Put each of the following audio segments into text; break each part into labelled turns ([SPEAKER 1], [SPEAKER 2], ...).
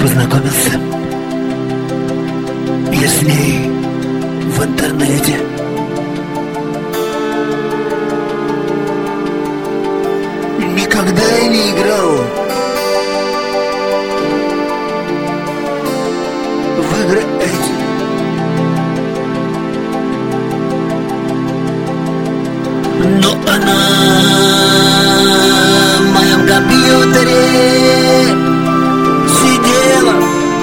[SPEAKER 1] Познакомился я с ней в интернете. Никогда я не играл в игры эти. Но она в моем компьютере сидела,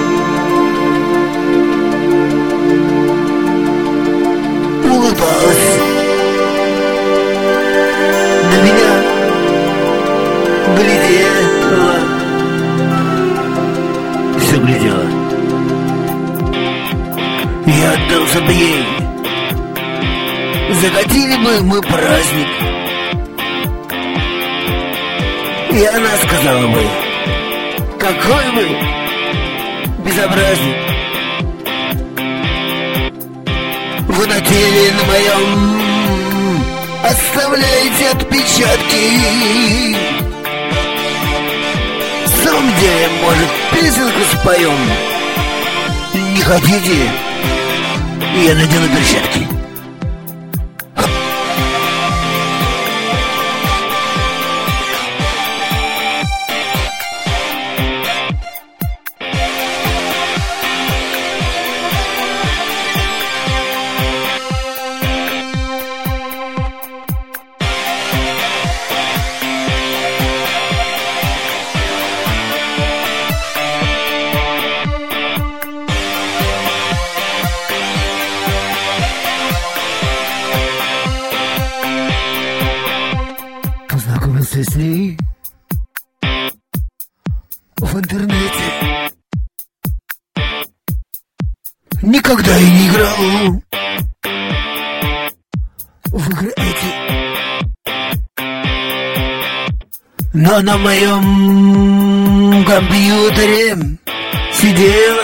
[SPEAKER 1] улыбалась, на меня глядела, все глядела. Я отдался бы ей, закатили бы мы праздник, и она сказала бы: какой вы безобразник. Вы на теле на моем оставляете отпечатки. В самом деле, может, песенку споем? Не хотите? Я надену перчатки. Познакомился с ней в интернете. Никогда я не играл в игры эти. Но на моем компьютере сидела,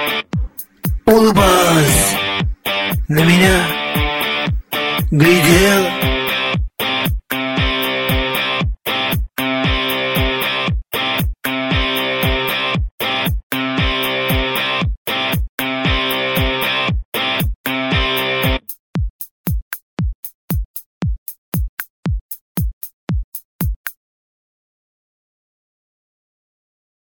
[SPEAKER 1] улыбалась, на меня глядела.